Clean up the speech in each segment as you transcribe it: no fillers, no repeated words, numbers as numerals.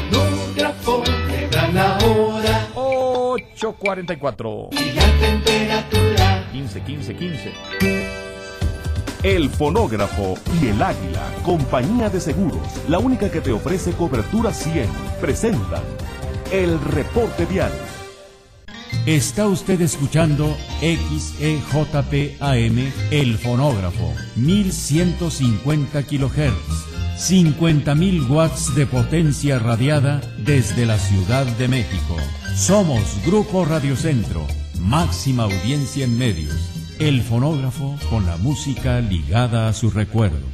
fonógrafo le dan la hora. 8:44. Y la temperatura. 15. El Fonógrafo y el Águila, compañía de seguros, la única que te ofrece cobertura 100, presentan el reporte vial. Está usted escuchando XEJPAM, El Fonógrafo, 1150 kHz, 50.000 watts de potencia radiada desde la Ciudad de México. Somos Grupo Radio Centro, máxima audiencia en medios. El Fonógrafo con la música ligada a su recuerdo.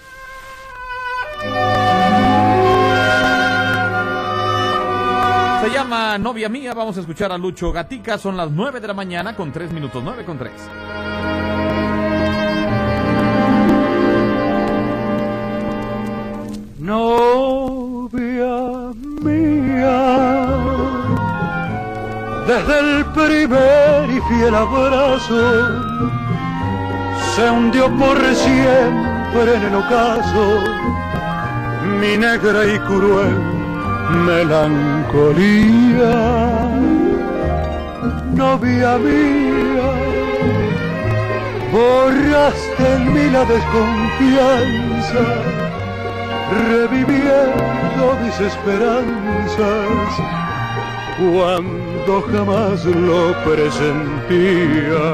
Se llama Novia Mía. Vamos a escuchar a Lucho Gatica. Son las 9 de la mañana con 3 minutos. 9:03. Novia mía, desde el primer y fiel abrazo, se hundió por siempre en el ocaso mi negra y cruel melancolía. Novia mía, borraste en mí la desconfianza, reviviendo mis esperanzas cuando jamás lo presentía.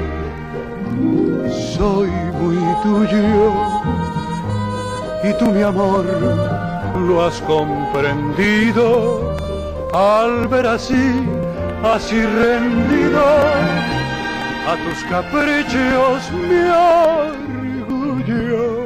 Soy muy tuyo y tú, mi amor, lo has comprendido al ver así rendido a tus caprichos mi orgullo.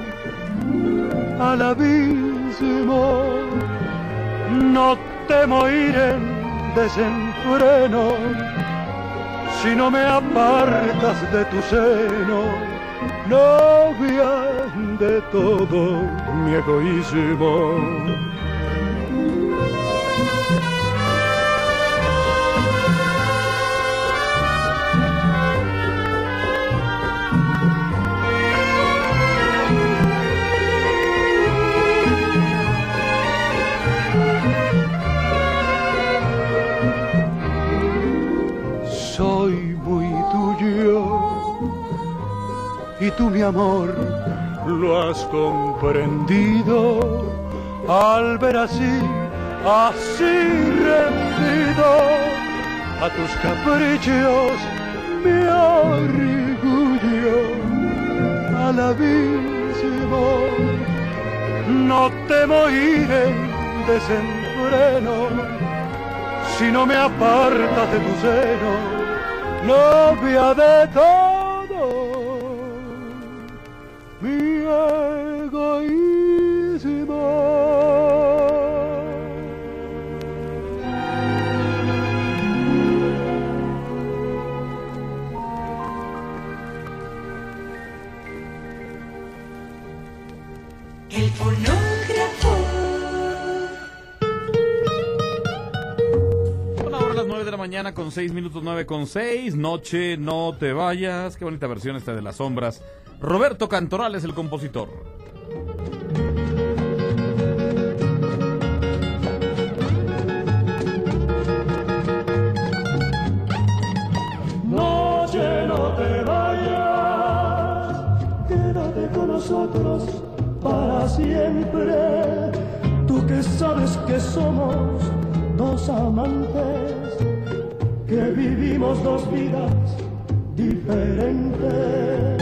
Al abismo no temo ir en desenfreno si no me apartas de tu seno, novia de todo mi egoísmo. Soy muy tuyo y tú, mi amor, lo has comprendido al ver así rendido a tus caprichos mi orgullo. Al abismo no temo ir en desenfreno si no me apartas de tu seno, novia de todo mi egoísmo. El fonógrafo. Son ahora las 9 de la mañana con 6 minutos, 9:06. Noche, no te vayas. Qué bonita versión esta de Las Sombras. Roberto Cantoral es el compositor. Noche, no te vayas, quédate con nosotros para siempre. Tú que sabes que somos dos amantes, que vivimos dos vidas diferentes.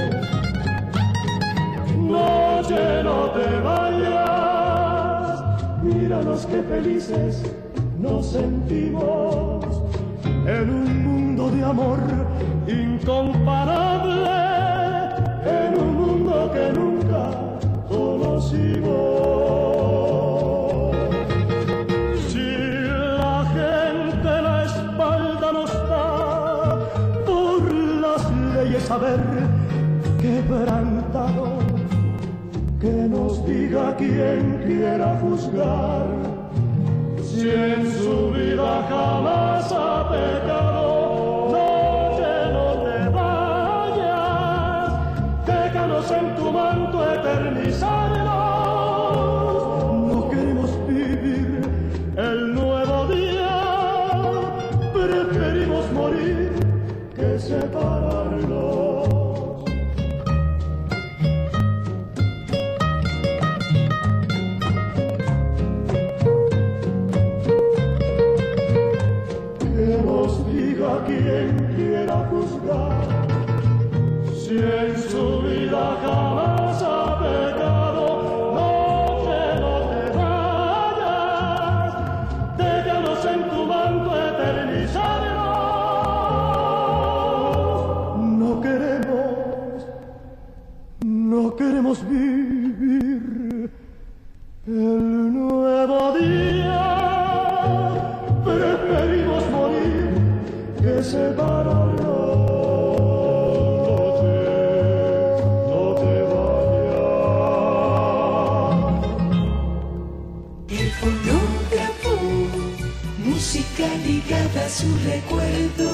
Noche, no te vayas, míranos qué felices nos sentimos en un mundo de amor incomparable, en un mundo que nunca conocimos. Si la gente la espalda nos da por las leyes haber quebrantado, que nos diga quien quiera juzgar si en su vida jamás ha pecado. Noche, no te vayas, déjanos en tu manto eternizarnos. No queremos vivir El fonógrafo, música ligada a su recuerdo.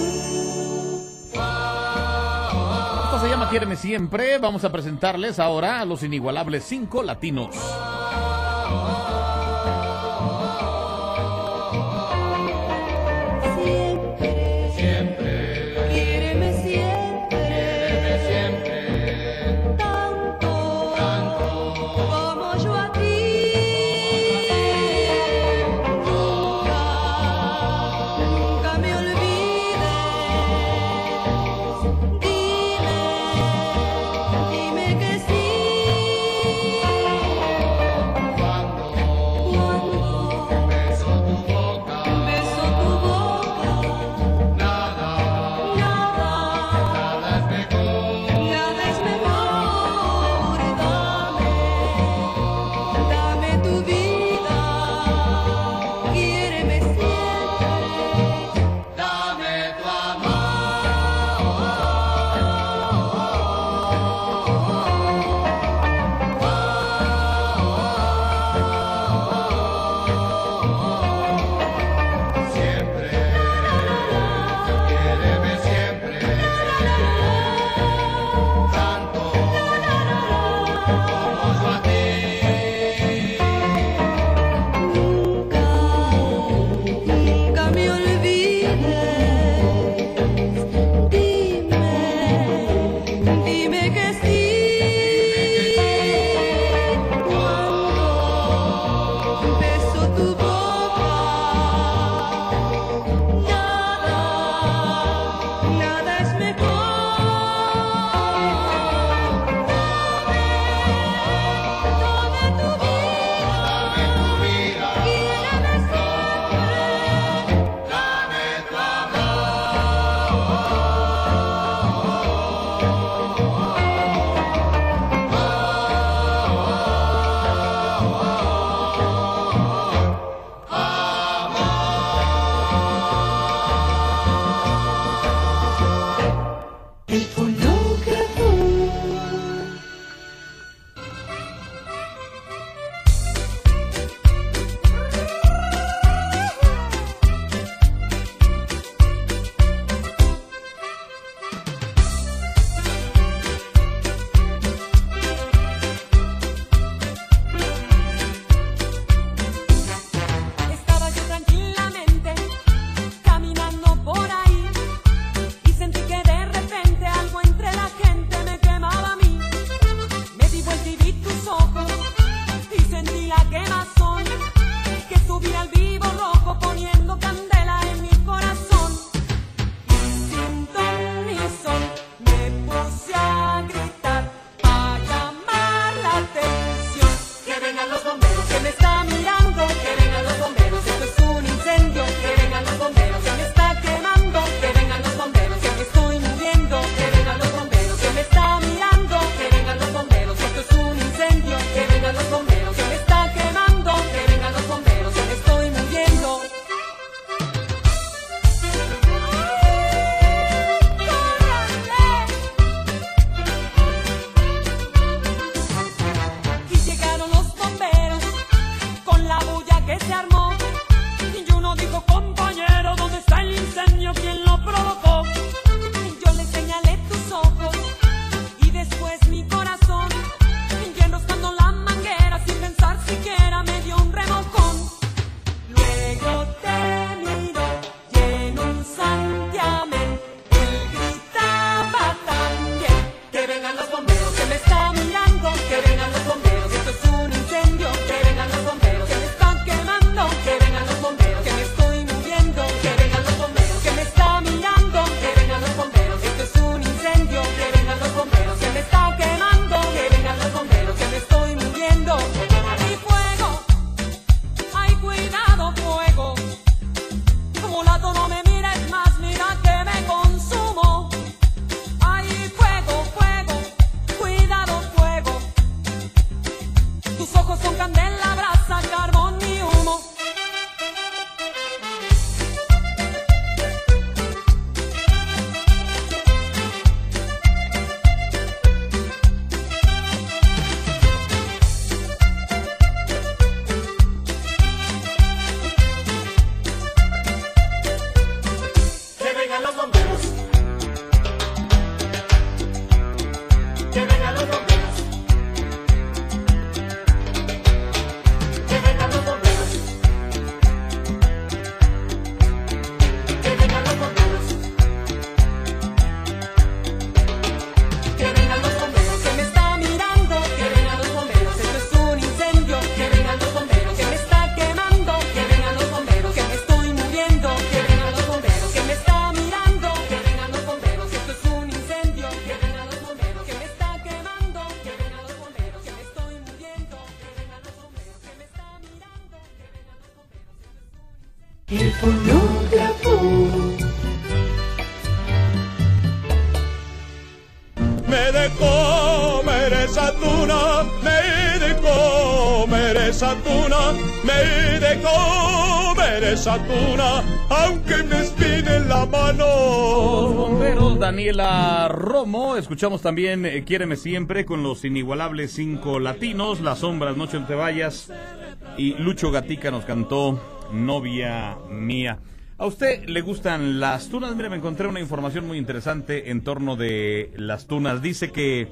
Esto se llama Quiéreme Siempre. Vamos a presentarles ahora a los inigualables 5 latinos. El fonógrafo. Me de comer esa tuna, me de comer esa tuna, me de comer esa tuna, aunque me espine la mano. Los bomberos, Daniela Romo. Escuchamos también Quiéreme Siempre con los inigualables 5 latinos, Las Sombras, Noche No Te Vayas, y Lucho Gatica nos cantó Novia Mía. ¿A usted le gustan las tunas? Mire, me encontré una información muy interesante en torno de las tunas. Dice que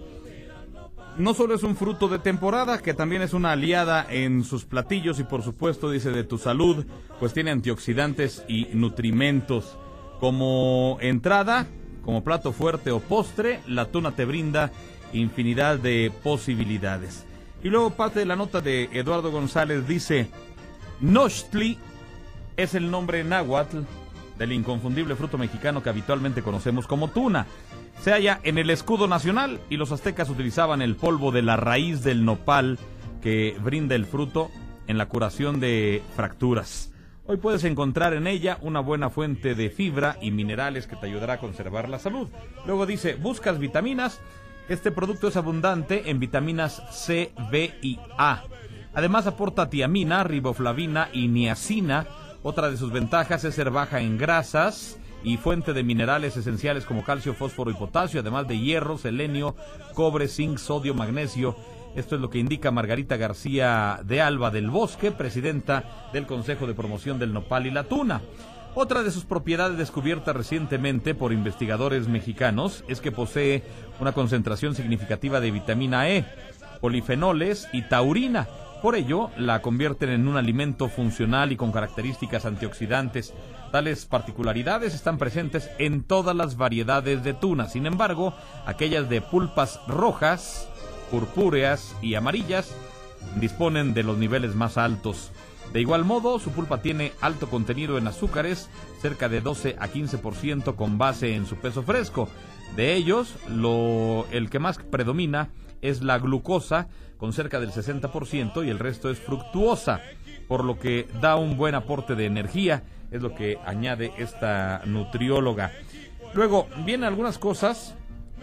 no solo es un fruto de temporada, que también es una aliada en sus platillos y por supuesto, dice, de tu salud, pues tiene antioxidantes y nutrimentos. Como entrada, como plato fuerte o postre, la tuna te brinda infinidad de posibilidades. Y luego parte de la nota de Eduardo González dice: Nochtli es el nombre náhuatl del inconfundible fruto mexicano que habitualmente conocemos como tuna. Se halla en el escudo nacional y los aztecas utilizaban el polvo de la raíz del nopal que brinda el fruto en la curación de fracturas. Hoy puedes encontrar en ella una buena fuente de fibra y minerales que te ayudará a conservar la salud. Luego dice: ¿buscas vitaminas? Este producto es abundante en vitaminas C, B y A. Además aporta tiamina, riboflavina y niacina. Otra de sus ventajas es ser baja en grasas y fuente de minerales esenciales como calcio, fósforo y potasio, además de hierro, selenio, cobre, zinc, sodio, magnesio. Esto es lo que indica Margarita García de Alba del Bosque, presidenta del Consejo de Promoción del Nopal y la Tuna. Otra de sus propiedades descubiertas recientemente por investigadores mexicanos es que posee una concentración significativa de vitamina E, polifenoles y taurina. Por ello, la convierten en un alimento funcional y con características antioxidantes. Tales particularidades están presentes en todas las variedades de tuna. Sin embargo, aquellas de pulpas rojas, purpúreas y amarillas disponen de los niveles más altos. De igual modo, su pulpa tiene alto contenido en azúcares, cerca de 12 a 15% con base en su peso fresco. De ellos, el que más predomina es la glucosa, con cerca del 60%, y el resto es fructuosa, por lo que da un buen aporte de energía, es lo que añade esta nutrióloga. Luego, vienen algunas cosas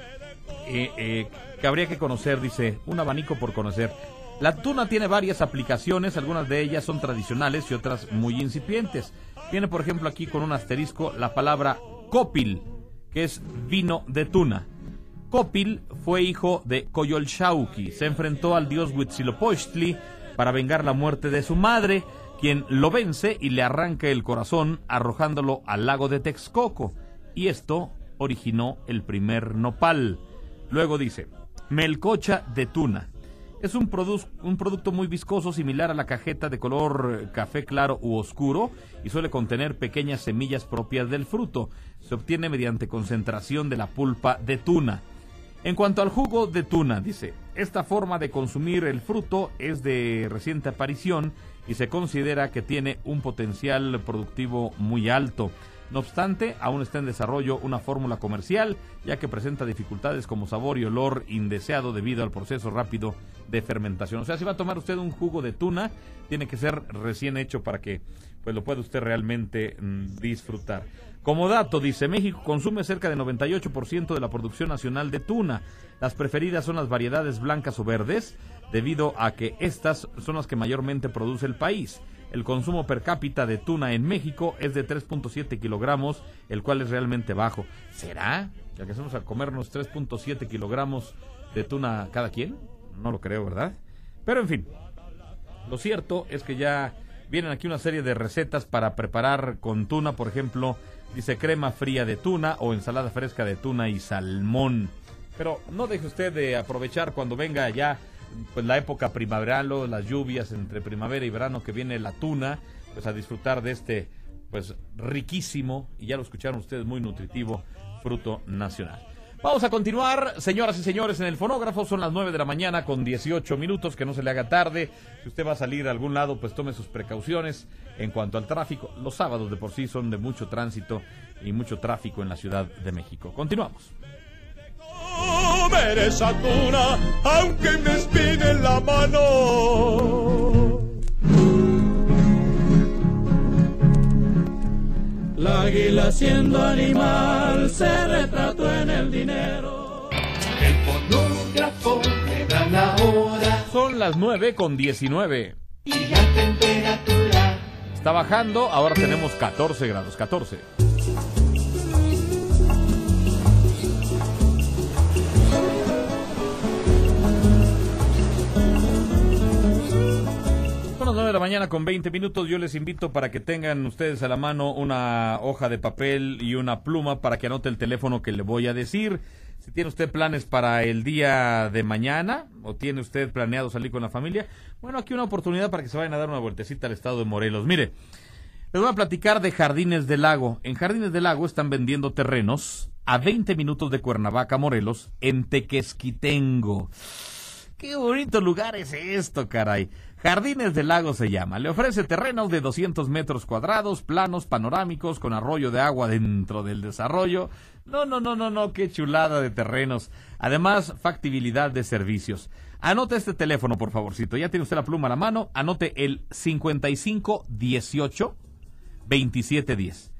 que habría que conocer, dice, un abanico por conocer. La tuna tiene varias aplicaciones, algunas de ellas son tradicionales y otras muy incipientes. Viene, por ejemplo, aquí con un asterisco la palabra copil, que es vino de tuna. Copil fue hijo de Coyolxauhqui, se enfrentó al dios Huitzilopochtli para vengar la muerte de su madre, quien lo vence y le arranca el corazón arrojándolo al lago de Texcoco, y esto originó el primer nopal. Luego dice, melcocha de tuna. Es un producto muy viscoso, similar a la cajeta, de color café claro u oscuro, y suele contener pequeñas semillas propias del fruto. Se obtiene mediante concentración de la pulpa de tuna. En cuanto al jugo de tuna, dice, esta forma de consumir el fruto es de reciente aparición y se considera que tiene un potencial productivo muy alto. No obstante, aún está en desarrollo una fórmula comercial, ya que presenta dificultades como sabor y olor indeseado debido al proceso rápido de fermentación. O sea, si va a tomar usted un jugo de tuna, tiene que ser recién hecho para que pues lo pueda usted realmente disfrutar. Como dato, dice, México consume cerca del 98% de la producción nacional de tuna. Las preferidas son las variedades blancas o verdes, debido a que estas son las que mayormente produce el país. El consumo per cápita de tuna en México es de 3.7 kilogramos, el cual es realmente bajo. ¿Será que alcanzamos a comernos 3.7 kilogramos de tuna cada quien? No lo creo, ¿verdad? Pero en fin, lo cierto es que ya vienen aquí una serie de recetas para preparar con tuna. Por ejemplo, dice crema fría de tuna o ensalada fresca de tuna y salmón. Pero no deje usted de aprovechar cuando venga ya pues la época primaveral o las lluvias entre primavera y verano, que viene la tuna, pues a disfrutar de este pues riquísimo, y ya lo escucharon ustedes, muy nutritivo fruto nacional. Vamos a continuar, señoras y señores, en el fonógrafo. Son las 9 de la mañana con 18 minutos, que no se le haga tarde. Si usted va a salir a algún lado, pues tome sus precauciones en cuanto al tráfico. Los sábados de por sí son de mucho tránsito y mucho tráfico en la Ciudad de México. Continuamos. Comer esa tuna, aunque me espine la mano. águila siendo animal se retrató en el dinero. El fonógrafo me da la hora. Son las 9:19. Y la temperatura está bajando, ahora tenemos 14 grados, 14. Son las 9 de la mañana con 20 minutos. Yo les invito para que tengan ustedes a la mano una hoja de papel y una pluma para que anote el teléfono que le voy a decir. Si tiene usted planes para el día de mañana o tiene usted planeado salir con la familia, bueno, aquí una oportunidad para que se vayan a dar una vueltecita al estado de Morelos. Mire, les voy a platicar de Jardines del Lago. En Jardines del Lago están vendiendo terrenos a 20 minutos de Cuernavaca, Morelos, en Tequesquitengo. ¡Qué bonito lugar es esto, caray! Jardines del Lago se llama. Le ofrece terrenos de 200 metros cuadrados, planos, panorámicos, con arroyo de agua dentro del desarrollo. No, qué chulada de terrenos. Además, factibilidad de servicios. Anote este teléfono, por favorcito. Ya tiene usted la pluma a la mano. Anote el 5518-2710.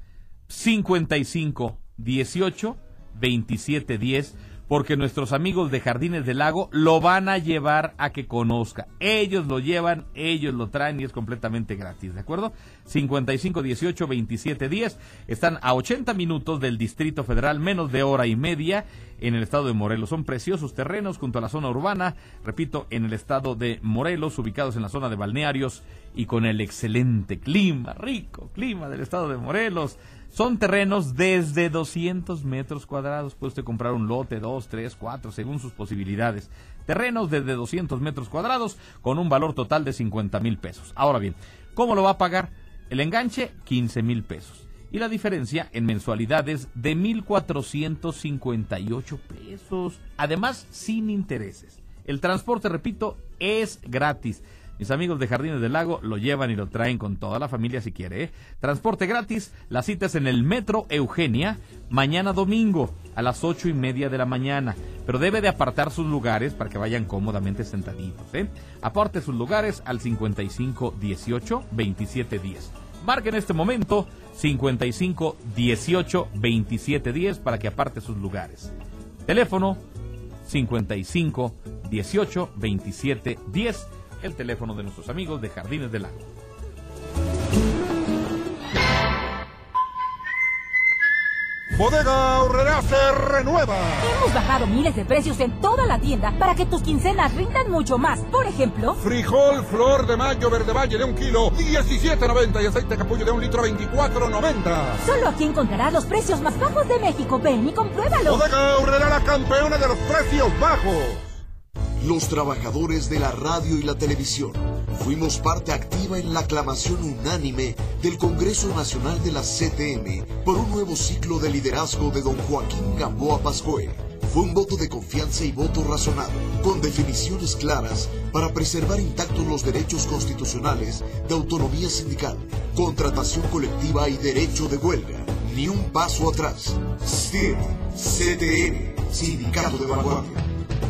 5518-2710. Porque nuestros amigos de Jardines del Lago lo van a llevar a que conozca. Ellos lo llevan, ellos lo traen y es completamente gratis, ¿de acuerdo? 5518-2710. Están a 80 minutos del Distrito Federal, menos de hora y media en el estado de Morelos. Son preciosos terrenos junto a la zona urbana, repito, en el estado de Morelos, ubicados en la zona de balnearios y con el excelente clima, rico clima del estado de Morelos. Son terrenos desde 200 metros cuadrados. Puede usted comprar un lote, 2, 3, 4, según sus posibilidades. Terrenos desde 200 metros cuadrados con un valor total de 50,000 pesos. Ahora bien, ¿cómo lo va a pagar? El enganche, 15,000 pesos. Y la diferencia en mensualidades de 1,458 pesos. Además, sin intereses. El transporte, repito, es gratis. Mis amigos de Jardines del Lago lo llevan y lo traen con toda la familia si quiere, ¿eh? Transporte gratis, las citas en el Metro Eugenia, mañana domingo a las 8:30 de la mañana. Pero debe de apartar sus lugares para que vayan cómodamente sentaditos, ¿eh? Aparte sus lugares al 5518-2710. Marque en este momento 5518-2710 para que aparte sus lugares. Teléfono 5518-2710. El teléfono de nuestros amigos de Jardines del Lago. Bodega Aurrerá se renueva. Hemos bajado miles de precios en toda la tienda para que tus quincenas rindan mucho más. Por ejemplo, frijol Flor de Mayo Verde Valle de 1 kilo, 17.90, y aceite capullo de 1 litro, 24.90. Solo aquí encontrarás los precios más bajos de México. Ven y compruébalo. Bodega Aurrerá, la campeona de los precios bajos. Los trabajadores de la radio y la televisión fuimos parte activa en la aclamación unánime del Congreso Nacional de la CTM por un nuevo ciclo de liderazgo de don Joaquín Gamboa Pascué. Fue un voto de confianza y voto razonado, con definiciones claras para preservar intactos los derechos constitucionales de autonomía sindical, contratación colectiva y derecho de huelga. Ni un paso atrás. STIR, CTM, Sindicato de Vanguardia.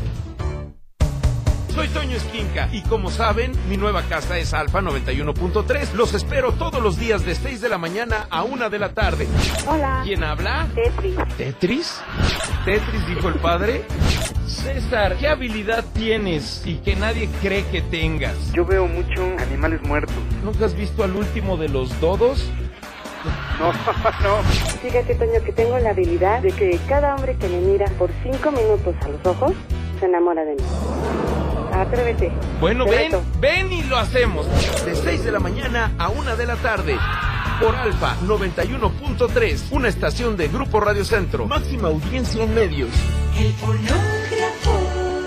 Soy Toño Esquinca y como saben, mi nueva casa es Alfa 91.3. Los espero todos los días de 6 de la mañana a 1 de la tarde. Hola. ¿Quién habla? Tetris. ¿Tetris? ¿Tetris dijo el padre? César, ¿qué habilidad tienes y que nadie cree que tengas? Yo veo mucho animales muertos. ¿Nunca has visto al último de los dodos? No. Fíjate, Toño, que tengo la habilidad de que cada hombre que me mira por 5 minutos a los ojos se enamora de mí. Atrévete. Bueno, ven y lo hacemos. De 6 de la mañana a 1 de la tarde. Por Alfa 91.3, una estación de Grupo Radio Centro. Máxima audiencia en medios. El fonógrafo.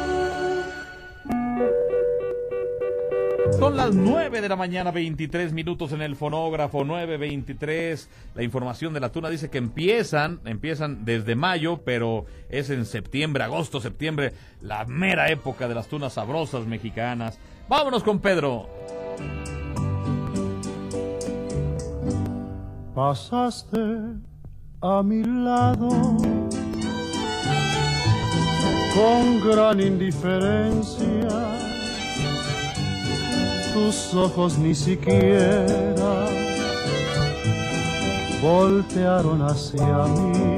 Son las 9 de la mañana, 23 minutos en el fonógrafo, 9:23. La información de la tuna dice que empiezan desde mayo, pero es en septiembre, agosto, septiembre, la mera época de las tunas sabrosas mexicanas. Vámonos con Pedro. Pasaste a mi lado con gran indiferencia. Tus ojos ni siquiera voltearon hacia mí.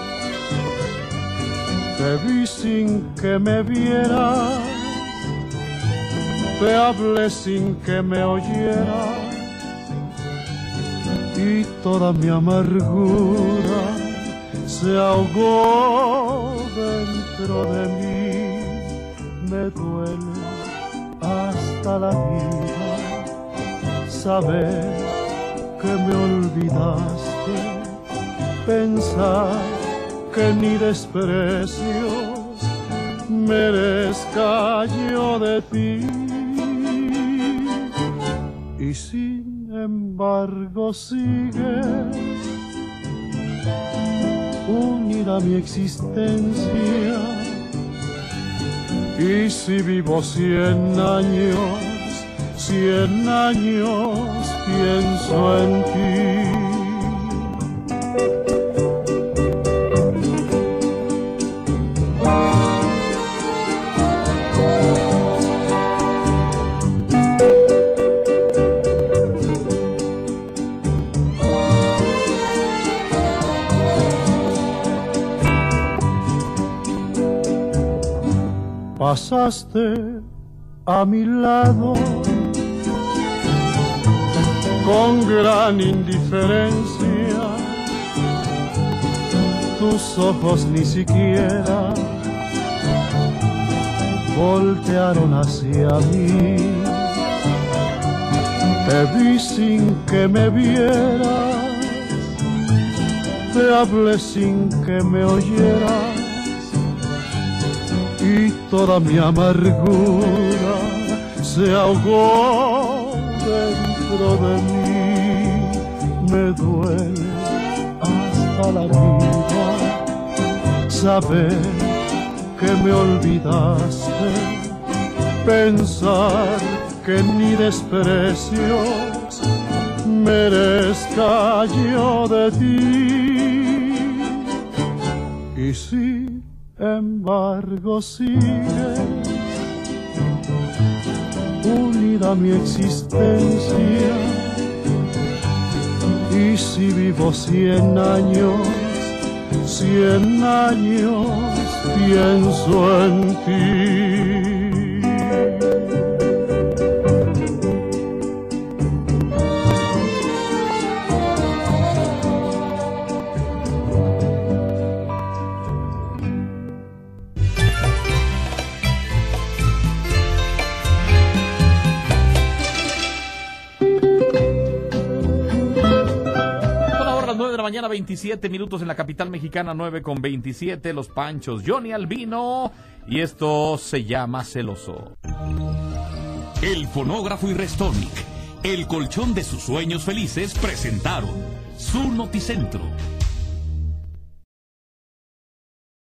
Te vi sin que me vieras, te hablé sin que me oyeras, y toda mi amargura se ahogó dentro de mí. Me duele hasta la vida saber que me olvidaste, pensar que ni desprecios merezca yo de ti. Y sin embargo sigues unida a mi existencia, y si vivo 100 años pienso en ti. Pasaste a mi lado con gran indiferencia, tus ojos ni siquiera voltearon hacia mí. Te vi sin que me vieras, te hablé sin que me oyeras, y toda mi amargura se ahogó dentro de mí. Me duele hasta la vida saber que me olvidaste, pensar que ni desprecios merezca yo de ti. Y sin embargo sigues unida a mi existencia, y si vivo 100 años pienso en ti. Mañana 27 minutos en la capital mexicana, 9:27, Los Panchos, Johnny Albino, y esto se llama Celoso. El Fonógrafo y Restonic, el colchón de sus sueños felices, presentaron su Noticentro.